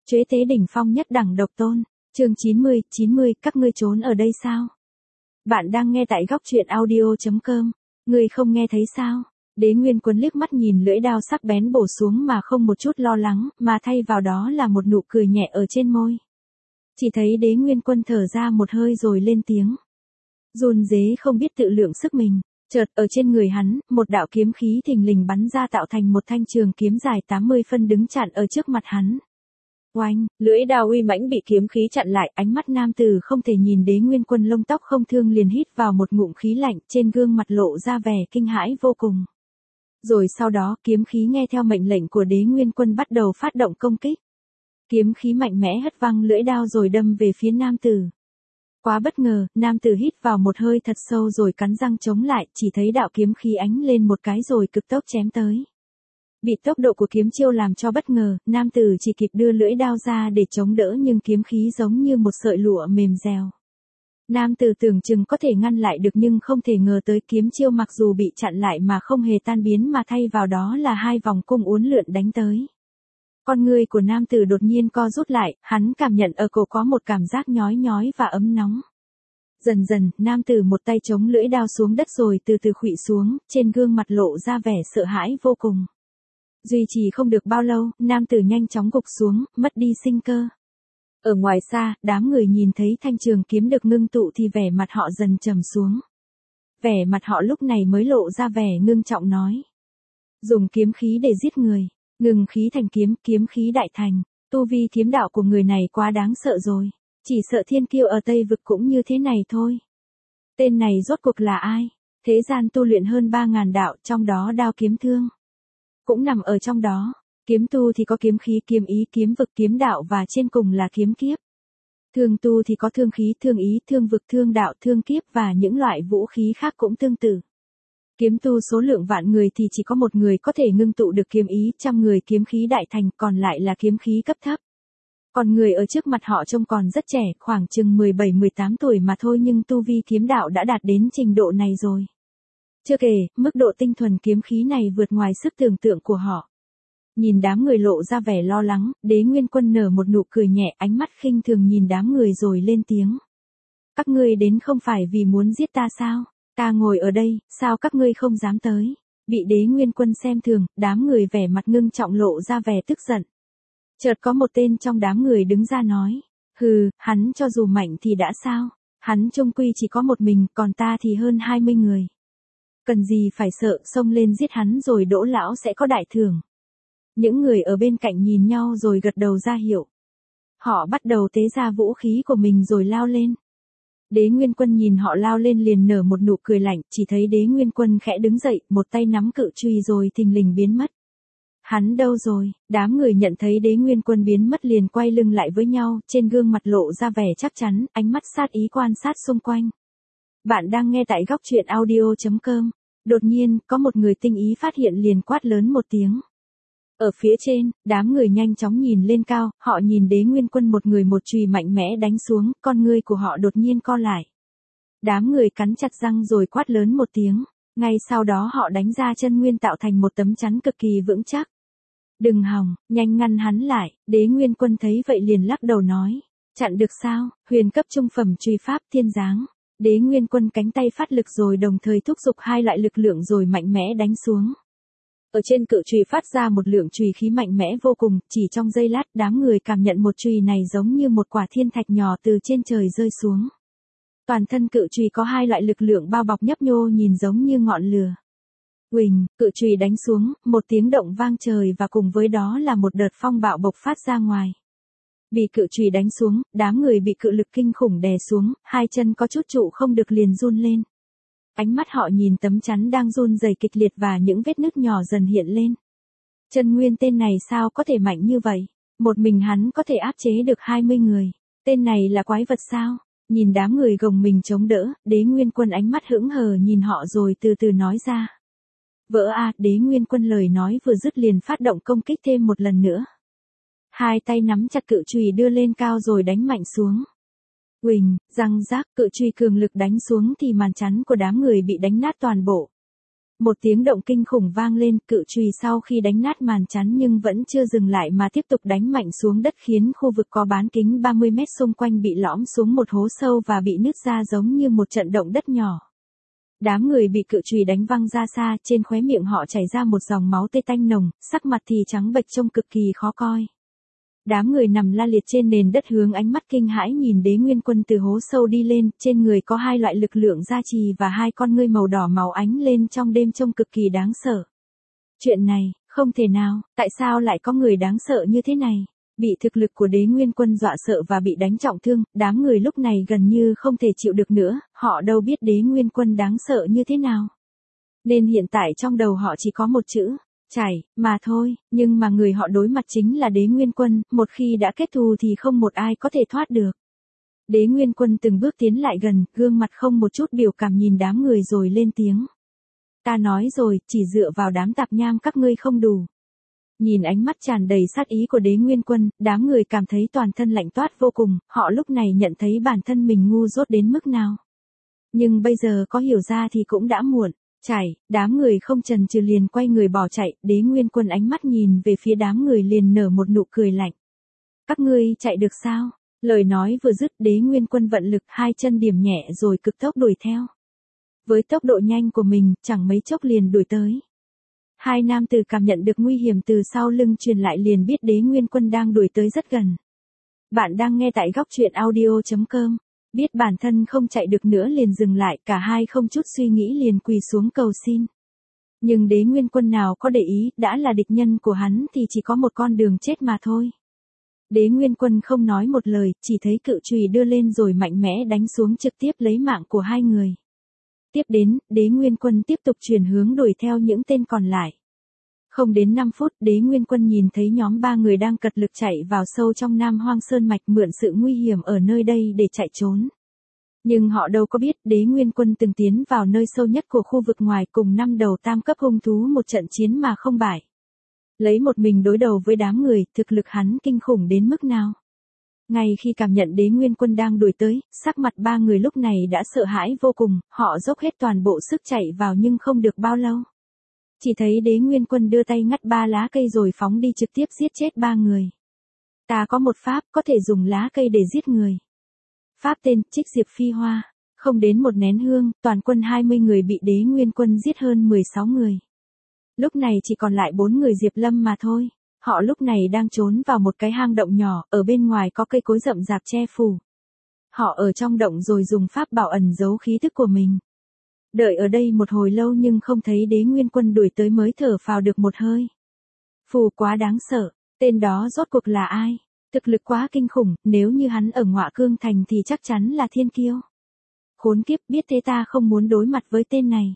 Chế tế đỉnh phong nhất đẳng độc tôn. Chương 90, các ngươi trốn ở đây sao? Bạn đang nghe tại góc truyện audio.com. Ngươi không nghe thấy sao? Đế Nguyên Quân liếc mắt nhìn lưỡi đao sắc bén bổ xuống mà không một chút lo lắng, mà thay vào đó là một nụ cười nhẹ ở trên môi. Chỉ thấy Đế Nguyên Quân thở ra một hơi rồi lên tiếng. Run rế không biết tự lượng sức mình. Chợt ở trên người hắn, một đạo kiếm khí thình lình bắn ra tạo thành một thanh trường kiếm dài 80 phân đứng chặn ở trước mặt hắn. Oanh, lưỡi đao uy mãnh bị kiếm khí chặn lại, ánh mắt nam tử không thể nhìn Đế Nguyên Quân lông tóc không thương liền hít vào một ngụm khí lạnh, trên gương mặt lộ ra vẻ kinh hãi vô cùng. Rồi sau đó, kiếm khí nghe theo mệnh lệnh của Đế Nguyên Quân bắt đầu phát động công kích. Kiếm khí mạnh mẽ hất văng lưỡi đao rồi đâm về phía nam tử. Quá bất ngờ, nam tử hít vào một hơi thật sâu rồi cắn răng chống lại, chỉ thấy đạo kiếm khí ánh lên một cái rồi cực tốc chém tới. Bị tốc độ của kiếm chiêu làm cho bất ngờ, nam tử chỉ kịp đưa lưỡi đao ra để chống đỡ nhưng kiếm khí giống như một sợi lụa mềm dẻo. Nam tử tưởng chừng có thể ngăn lại được nhưng không thể ngờ tới kiếm chiêu mặc dù bị chặn lại mà không hề tan biến mà thay vào đó là hai vòng cung uốn lượn đánh tới. Con người của nam tử đột nhiên co rút lại, hắn cảm nhận ở cổ có một cảm giác nhói nhói và ấm nóng. Dần dần, nam tử một tay chống lưỡi đao xuống đất rồi từ từ khuỵu xuống, trên gương mặt lộ ra vẻ sợ hãi vô cùng. Duy trì không được bao lâu, nam tử nhanh chóng gục xuống, mất đi sinh cơ. Ở ngoài xa, đám người nhìn thấy thanh trường kiếm được ngưng tụ thì vẻ mặt họ dần trầm xuống. Vẻ mặt họ lúc này mới lộ ra vẻ ngưng trọng nói. Dùng kiếm khí để giết người. Ngừng khí thành kiếm, kiếm khí đại thành. Tu vi kiếm đạo của người này quá đáng sợ rồi. Chỉ sợ thiên kiêu ở Tây Vực cũng như thế này thôi. Tên này rốt cuộc là ai? Thế gian tu luyện hơn 3.000 đạo, trong đó đao kiếm thương cũng nằm ở trong đó. Kiếm tu thì có kiếm khí, kiếm ý, kiếm vực, kiếm đạo và trên cùng là kiếm kiếp. Thương tu thì có thương khí, thương ý, thương vực, thương đạo, thương kiếp và những loại vũ khí khác cũng tương tự. Kiếm tu số lượng vạn người thì chỉ có một người có thể ngưng tụ được kiếm ý, 100 người kiếm khí đại thành, còn lại là kiếm khí cấp thấp. Còn người ở trước mặt họ trông còn rất trẻ, khoảng chừng 17-18 tuổi mà thôi nhưng tu vi kiếm đạo đã đạt đến trình độ này rồi. Chưa kể, mức độ tinh thuần kiếm khí này vượt ngoài sức tưởng tượng của họ. Nhìn đám người lộ ra vẻ lo lắng, Đế Nguyên Quân nở một nụ cười nhẹ, ánh mắt khinh thường nhìn đám người rồi lên tiếng. Các ngươi đến không phải vì muốn giết ta sao? Ta ngồi ở đây, sao các ngươi không dám tới? Bị Đế Nguyên Quân xem thường, đám người vẻ mặt ngưng trọng lộ ra vẻ tức giận. Chợt có một tên trong đám người đứng ra nói. Hừ, hắn cho dù mạnh thì đã sao? Hắn chung quy chỉ có một mình, còn ta thì hơn 20 người. Cần gì phải sợ, xông lên giết hắn rồi Đỗ lão sẽ có đại thưởng. Những người ở bên cạnh nhìn nhau rồi gật đầu ra hiệu. Họ bắt đầu tế ra vũ khí của mình rồi lao lên. Đế Nguyên Quân nhìn họ lao lên liền nở một nụ cười lạnh, chỉ thấy Đế Nguyên Quân khẽ đứng dậy, một tay nắm cự chùy rồi thình lình biến mất. Hắn đâu rồi? Đám người nhận thấy Đế Nguyên Quân biến mất liền quay lưng lại với nhau, trên gương mặt lộ ra vẻ chắc chắn, ánh mắt sát ý quan sát xung quanh. Bạn đang nghe tại góc truyện audio.com. Đột nhiên, có một người tinh ý phát hiện liền quát lớn một tiếng. Ở phía trên, đám người nhanh chóng nhìn lên cao, họ nhìn Đế Nguyên Quân một người một chùy mạnh mẽ đánh xuống, con ngươi của họ đột nhiên co lại. Đám người cắn chặt răng rồi quát lớn một tiếng, ngay sau đó họ đánh ra chân nguyên tạo thành một tấm chắn cực kỳ vững chắc. Đừng hòng, nhanh ngăn hắn lại. Đế Nguyên Quân thấy vậy liền lắc đầu nói, chặn được sao? Huyền cấp trung phẩm chùy pháp thiên giáng. Đế Nguyên Quân cánh tay phát lực rồi đồng thời thúc giục hai loại lực lượng rồi mạnh mẽ đánh xuống. Ở trên cự chùy phát ra một lượng chùy khí mạnh mẽ vô cùng, chỉ trong giây lát đám người cảm nhận một chùy này giống như một quả thiên thạch nhỏ từ trên trời rơi xuống. Toàn thân cự chùy có hai loại lực lượng bao bọc nhấp nhô nhìn giống như ngọn lửa. Huỳnh, cự chùy đánh xuống, một tiếng động vang trời và cùng với đó là một đợt phong bạo bộc phát ra ngoài. Bị cự chùy đánh xuống, đám người bị cự lực kinh khủng đè xuống, hai chân có chút trụ không được liền run lên. Ánh mắt họ nhìn tấm chắn đang run rẩy kịch liệt và những vết nứt nhỏ dần hiện lên. Chân nguyên tên này sao có thể mạnh như vậy? Một mình hắn có thể áp chế được 20 người. Tên này là quái vật sao? Nhìn đám người gồng mình chống đỡ, Đế Nguyên Quân ánh mắt hững hờ nhìn họ rồi từ từ nói ra. Vỡ a, Đế Nguyên Quân lời nói vừa dứt liền phát động công kích thêm một lần nữa. Hai tay nắm chặt cự chùy đưa lên cao rồi đánh mạnh xuống. Huỳnh, răng rác, cự chùy cường lực đánh xuống thì màn chắn của đám người bị đánh nát toàn bộ. Một tiếng động kinh khủng vang lên, cự chùy sau khi đánh nát màn chắn nhưng vẫn chưa dừng lại mà tiếp tục đánh mạnh xuống đất khiến khu vực có bán kính 30 mét xung quanh bị lõm xuống một hố sâu và bị nứt ra giống như một trận động đất nhỏ. Đám người bị cự chùy đánh văng ra xa, trên khóe miệng họ chảy ra một dòng máu tê tanh nồng, sắc mặt thì trắng bệch trông cực kỳ khó coi. Đám người nằm la liệt trên nền đất hướng ánh mắt kinh hãi nhìn Đế Nguyên Quân từ hố sâu đi lên, trên người có hai loại lực lượng gia trì và hai con ngươi màu đỏ máu ánh lên trong đêm trông cực kỳ đáng sợ. Chuyện này, không thể nào, tại sao lại có người đáng sợ như thế này? Bị thực lực của Đế Nguyên Quân dọa sợ và bị đánh trọng thương, đám người lúc này gần như không thể chịu được nữa, họ đâu biết Đế Nguyên Quân đáng sợ như thế nào. Nên hiện tại trong đầu họ chỉ có một chữ, chảy, mà thôi, nhưng mà người họ đối mặt chính là Đế Nguyên Quân, một khi đã kết thù thì không một ai có thể thoát được. Đế Nguyên Quân từng bước tiến lại gần, gương mặt không một chút biểu cảm nhìn đám người rồi lên tiếng. Ta nói rồi, chỉ dựa vào đám tạp nham các ngươi không đủ. Nhìn ánh mắt tràn đầy sát ý của Đế Nguyên Quân, đám người cảm thấy toàn thân lạnh toát vô cùng, họ lúc này nhận thấy bản thân mình ngu dốt đến mức nào. Nhưng bây giờ có hiểu ra thì cũng đã muộn. Chảy, đám người không chần chừ liền quay người bỏ chạy, Đế Nguyên Quân ánh mắt nhìn về phía đám người liền nở một nụ cười lạnh. Các ngươi chạy được sao? Lời nói vừa dứt, Đế Nguyên Quân vận lực hai chân điểm nhẹ rồi cực tốc đuổi theo. Với tốc độ nhanh của mình, chẳng mấy chốc liền đuổi tới. Hai nam tử cảm nhận được nguy hiểm từ sau lưng truyền lại liền biết Đế Nguyên Quân đang đuổi tới rất gần. Bạn đang nghe tại góc truyện audio.com. Biết bản thân không chạy được nữa liền dừng lại, cả hai không chút suy nghĩ liền quỳ xuống cầu xin. Nhưng Đế Nguyên Quân nào có để ý, đã là địch nhân của hắn thì chỉ có một con đường chết mà thôi. Đế Nguyên Quân không nói một lời, chỉ thấy cự chùy đưa lên rồi mạnh mẽ đánh xuống trực tiếp lấy mạng của hai người. Tiếp đến, Đế Nguyên Quân tiếp tục chuyển hướng đuổi theo những tên còn lại. Không đến 5 phút, Đế Nguyên Quân nhìn thấy nhóm 3 người đang cật lực chạy vào sâu trong Nam Hoang Sơn Mạch mượn sự nguy hiểm ở nơi đây để chạy trốn. Nhưng họ đâu có biết Đế Nguyên Quân từng tiến vào nơi sâu nhất của khu vực ngoài cùng 5 đầu tam cấp hung thú một trận chiến mà không bại. Lấy một mình đối đầu với đám người, thực lực hắn kinh khủng đến mức nào. Ngay khi cảm nhận Đế Nguyên Quân đang đuổi tới, sắc mặt 3 người lúc này đã sợ hãi vô cùng, họ dốc hết toàn bộ sức chạy vào nhưng không được bao lâu. Chỉ thấy Đế Nguyên Quân đưa tay ngắt 3 lá cây rồi phóng đi trực tiếp giết chết 3 người. Ta có một pháp có thể dùng lá cây để giết người. Pháp tên Trích Diệp Phi Hoa. Không đến một nén hương, toàn quân 20 người bị Đế Nguyên Quân giết hơn 16 người. Lúc này chỉ còn lại 4 người Diệp Lâm mà thôi. Họ lúc này đang trốn vào một cái hang động nhỏ, ở bên ngoài có cây cối rậm rạp che phủ. Họ ở trong động rồi dùng pháp bảo ẩn giấu khí thức của mình. Đợi ở đây một hồi lâu nhưng không thấy Đế Nguyên Quân đuổi tới mới thở phào được một hơi. Phù quá đáng sợ, tên đó rốt cuộc là ai? Thực lực quá kinh khủng, nếu như hắn ở Ngọa Cương Thành thì chắc chắn là thiên kiêu. Khốn kiếp, biết thế ta không muốn đối mặt với tên này.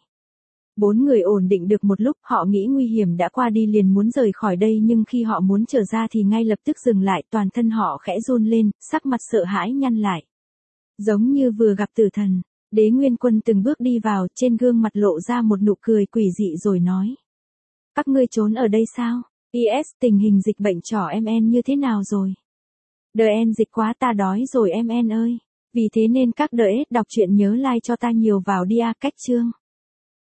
4 người ổn định được một lúc, họ nghĩ nguy hiểm đã qua đi liền muốn rời khỏi đây nhưng khi họ muốn trở ra thì ngay lập tức dừng lại, toàn thân họ khẽ run lên, sắc mặt sợ hãi nhăn lại. Giống như vừa gặp tử thần. Đế Nguyên Quân từng bước đi vào, trên gương mặt lộ ra một nụ cười quỷ dị rồi nói. Các ngươi trốn ở đây sao? IS, tình hình dịch bệnh trỏ MN như thế nào rồi? DN dịch quá ta đói rồi MN ơi. Vì thế nên các DS đọc truyện nhớ like cho ta nhiều vào đi a cách chương.